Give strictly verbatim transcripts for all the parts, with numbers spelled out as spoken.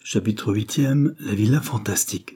Chapitre huitième. La villa fantastique.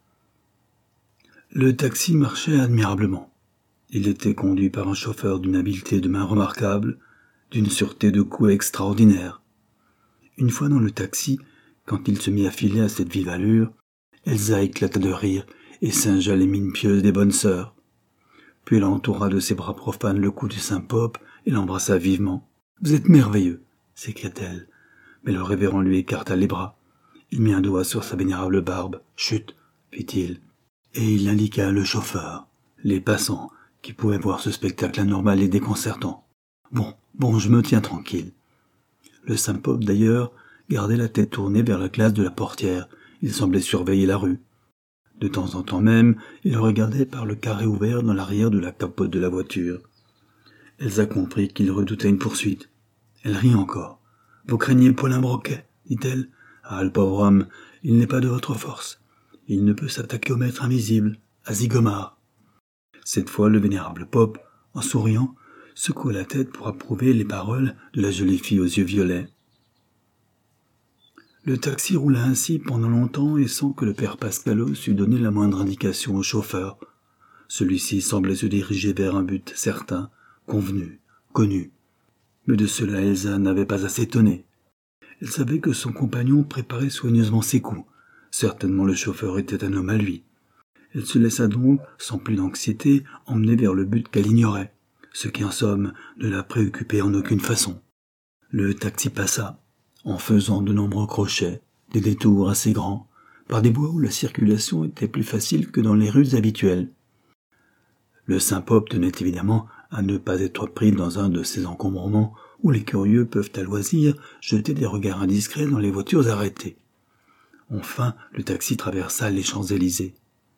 Le taxi marchait admirablement. Il était conduit par un chauffeur d'une habileté de main remarquable, d'une sûreté de coup extraordinaire. Une fois dans le taxi, quand il se mit à filer à cette vive allure, Elsa éclata de rire et singea les mines pieuses des bonnes sœurs. Puis elle entoura de ses bras profanes le cou du saint Pope et l'embrassa vivement. « Vous êtes merveilleux !» s'écria-t-elle. Mais le révérend lui écarta les bras. Il mit un doigt sur sa vénérable barbe. « Chut !» fit-il. Et il indiqua le chauffeur, les passants, qui pouvaient voir ce spectacle anormal et déconcertant. « Bon, bon, je me tiens tranquille. » Le saint Pope, d'ailleurs, gardait la tête tournée vers la glace de la portière. Il semblait surveiller la rue. De temps en temps même, il regardait par le carré ouvert dans l'arrière de la capote de la voiture. Elsa comprit qu'il redoutait une poursuite. Elle rit encore. « Vous craignez Paulin Broquet ?» dit-elle. « Ah, le pauvre homme, il n'est pas de votre force. Il ne peut s'attaquer au maître invisible, à Zigomar. » Cette fois, le vénérable Pope, en souriant, secoua la tête pour approuver les paroles de la jolie fille aux yeux violets. Le taxi roula ainsi pendant longtemps et sans que le père Pascalos eût donné la moindre indication au chauffeur. Celui-ci semblait se diriger vers un but certain, convenu, connu. Mais de cela Elsa n'avait pas à s'étonner. Elle savait que son compagnon préparait soigneusement ses coups. Certainement le chauffeur était un homme à lui. Elle se laissa donc, sans plus d'anxiété, emmener vers le but qu'elle ignorait, ce qui en somme ne la préoccupait en aucune façon. Le taxi passa, en faisant de nombreux crochets, des détours assez grands, par des bois où la circulation était plus facile que dans les rues habituelles. Le saint Pope tenait évidemment à ne pas être pris dans un de ces encombrements où les curieux peuvent à loisir jeter des regards indiscrets dans les voitures arrêtées. Enfin, le taxi traversa les Champs-Élysées.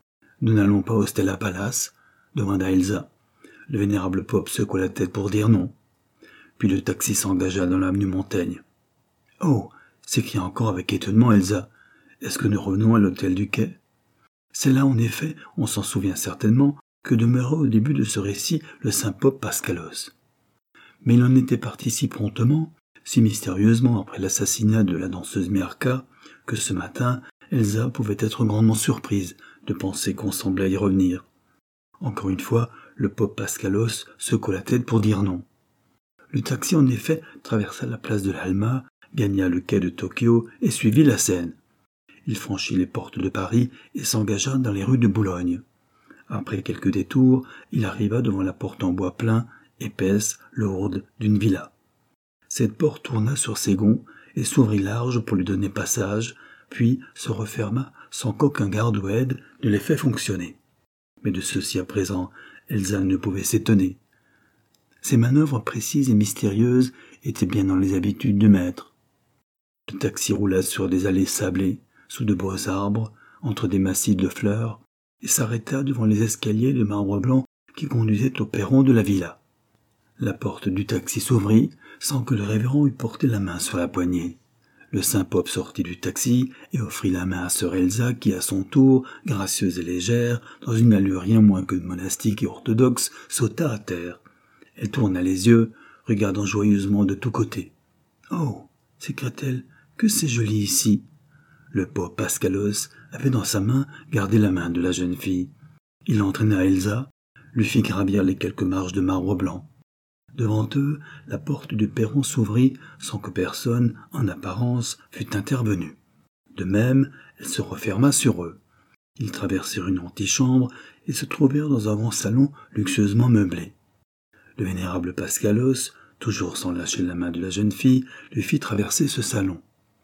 « Nous n'allons pas au Stella Palace ?» demanda Elsa. Le vénérable Pope secoua la tête pour dire non. Puis le taxi s'engagea dans l'avenue Montaigne. « Oh !» s'écria encore avec étonnement Elsa. « Est-ce que nous revenons à l'hôtel du Quai ?» C'est là, en effet, on s'en souvient certainement, que demeurait au début de ce récit le saint Pope Pascalos. Mais il en était parti si promptement, si mystérieusement après l'assassinat de la danseuse Miarca, que ce matin, Elsa pouvait être grandement surprise de penser qu'on semblait y revenir. Encore une fois, le Pope Pascalos secoua la tête pour dire non. Le taxi, en effet, traversa la place de l'Alma, gagna le quai de Tokyo et suivit la Seine. Il franchit les portes de Paris et s'engagea dans les rues de Boulogne. Après quelques détours, il arriva devant la porte en bois plein, épaisse, lourde, d'une villa. Cette porte tourna sur ses gonds et s'ouvrit large pour lui donner passage, puis se referma sans qu'aucun garde ou aide ne l'ait fait fonctionner. Mais de ceci à présent, Elsa ne pouvait s'étonner. Ces manœuvres précises et mystérieuses étaient bien dans les habitudes du maître. Le taxi roula sur des allées sablées, sous de beaux arbres, entre des massifs de fleurs, et s'arrêta devant les escaliers de marbre blanc qui conduisaient au perron de la villa. La porte du taxi s'ouvrit, sans que le révérend eût porté la main sur la poignée. Le saint Pope sortit du taxi et offrit la main à sœur Elsa qui, à son tour, gracieuse et légère, dans une allure rien moins que monastique et orthodoxe, sauta à terre. Elle tourna les yeux, regardant joyeusement de tous côtés. « Oh !» s'écria-t-elle, « que c'est joli ici !» Le Pope Pascalos avait dans sa main gardé la main de la jeune fille. Il entraîna Elsa, lui fit gravir les quelques marches de marbre blanc. Devant eux, la porte du perron s'ouvrit sans que personne, en apparence, fût intervenu. De même, elle se referma sur eux. Ils traversèrent une antichambre et se trouvèrent dans un grand salon luxueusement meublé. Le vénérable Pascalos, toujours sans lâcher la main de la jeune fille, lui fit traverser ce salon.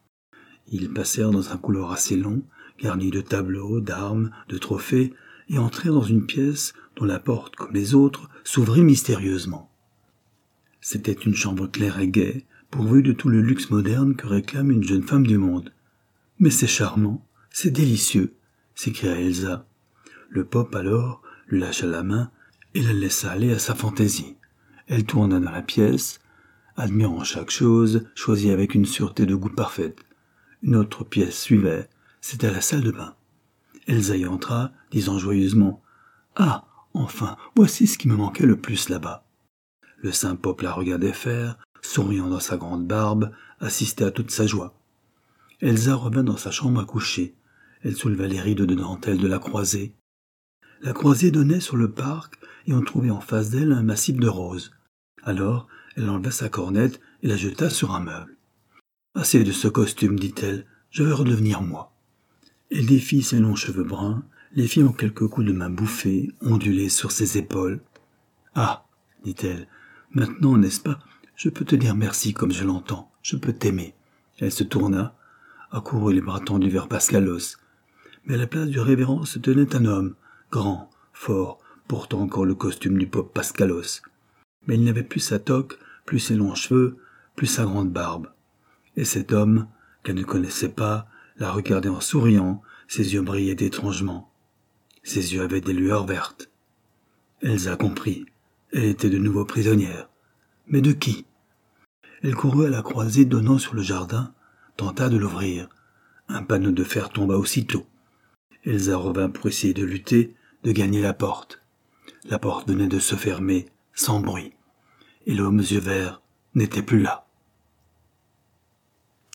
Ils passèrent dans un couloir assez long, garni de tableaux, d'armes, de trophées, et entrèrent dans une pièce dont la porte, comme les autres, s'ouvrit mystérieusement. C'était une chambre claire et gaie, pourvue de tout le luxe moderne que réclame une jeune femme du monde. « Mais c'est charmant, c'est délicieux !» s'écria Elsa. Le Pope alors lui lâcha la main et la laissa aller à sa fantaisie. Elle tourna dans la pièce, admirant chaque chose, choisie avec une sûreté de goût parfaite. Une autre pièce suivait, c'était la salle de bain. Elsa y entra, disant joyeusement « Ah, enfin, voici ce qui me manquait le plus là-bas. » Le saint Pope la regardait faire, souriant dans sa grande barbe, assistait à toute sa joie. Elsa revint dans sa chambre à coucher. Elle souleva les rideaux de dentelle de la croisée. La croisée donnait sur le parc et on trouvait en face d'elle un massif de roses. Alors, elle enleva sa cornette et la jeta sur un meuble. « Assez de ce costume, dit-elle, je veux redevenir moi. » Elle défit ses longs cheveux bruns, les fit en quelques coups de main bouffés, ondulés sur ses épaules. « Ah, dit-elle, maintenant, n'est-ce pas, je peux te dire merci comme je l'entends, je peux t'aimer. » Elle se tourna, accourut les bras tendus vers Pascalos. Mais à la place du révérend se tenait un homme, grand, fort, portant encore le costume du pauvre Pascalos. Mais il n'avait plus sa toque, plus ses longs cheveux, plus sa grande barbe. Et cet homme, qu'elle ne connaissait pas, la regardait en souriant, ses yeux brillaient étrangement. Ses yeux avaient des lueurs vertes. Elsa comprit. Elle était de nouveau prisonnière. Mais de qui? Elle courut à la croisée donnant sur le jardin, tenta de l'ouvrir. Un panneau de fer tomba aussitôt. Elsa revint pour essayer de lutter, de gagner la porte. La porte venait de se fermer, sans bruit. Et l'homme aux yeux verts n'était plus là.